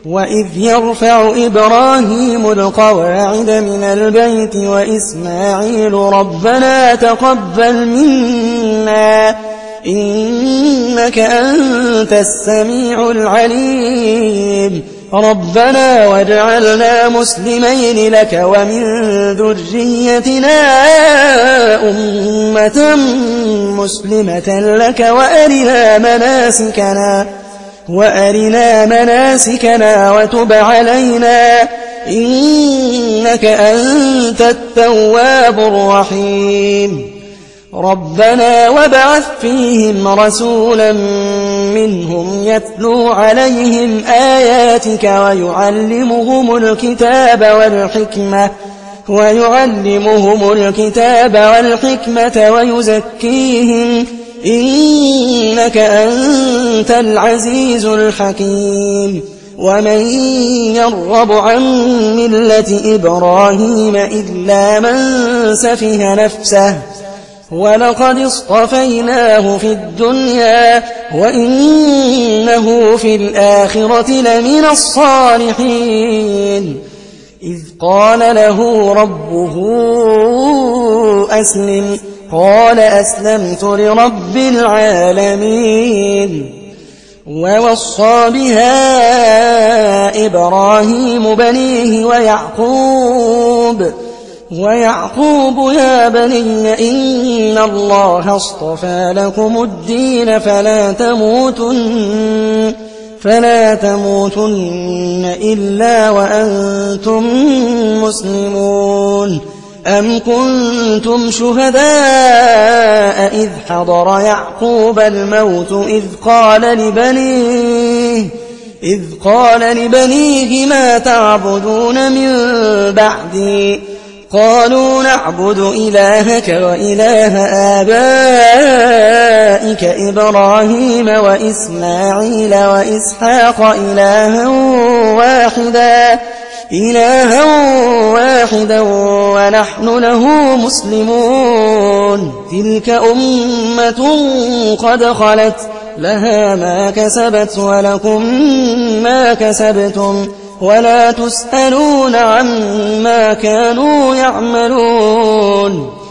وإذ يرفع إبراهيم القواعد من البيت وإسماعيل ربنا تقبل منا إنك أنت السميع العليم ربنا واجعلنا مسلمين لك ومن ذريتنا أمة مسلمة لك وأرنا مناسكنا وتب علينا إنك أنت التواب الرحيم ربنا وابعث فيهم رسولا منهم يتلو عليهم آياتك ويعلمهم الكتاب والحكمة ويزكيهم إنك أنت العزيز الحكيم ومن يرغب عن ملة إبراهيم إلا من سفه نفسه ولقد اصطفيناه في الدنيا وإنه في الآخرة لمن الصالحين إذ قال له ربه أسلم قال أسلمت لرب العالمين ووصى بها إبراهيم بنيه ويعقوب يا بني إن الله اصطفى لكم الدين فلا تموتن إلا وأنتم مسلمون أم كنتم شهداء إذ حضر يعقوب الموت إذ قال لبنيه ما تعبدون من بعدي قالوا نعبد إلهك وإله آبائك إبراهيم وإسماعيل وإسحاق إلها واحدا ونحن له مسلمون تلك أمة قد خلت لها ما كسبت ولكم ما كسبتم ولا تسألون عما كانوا يعملون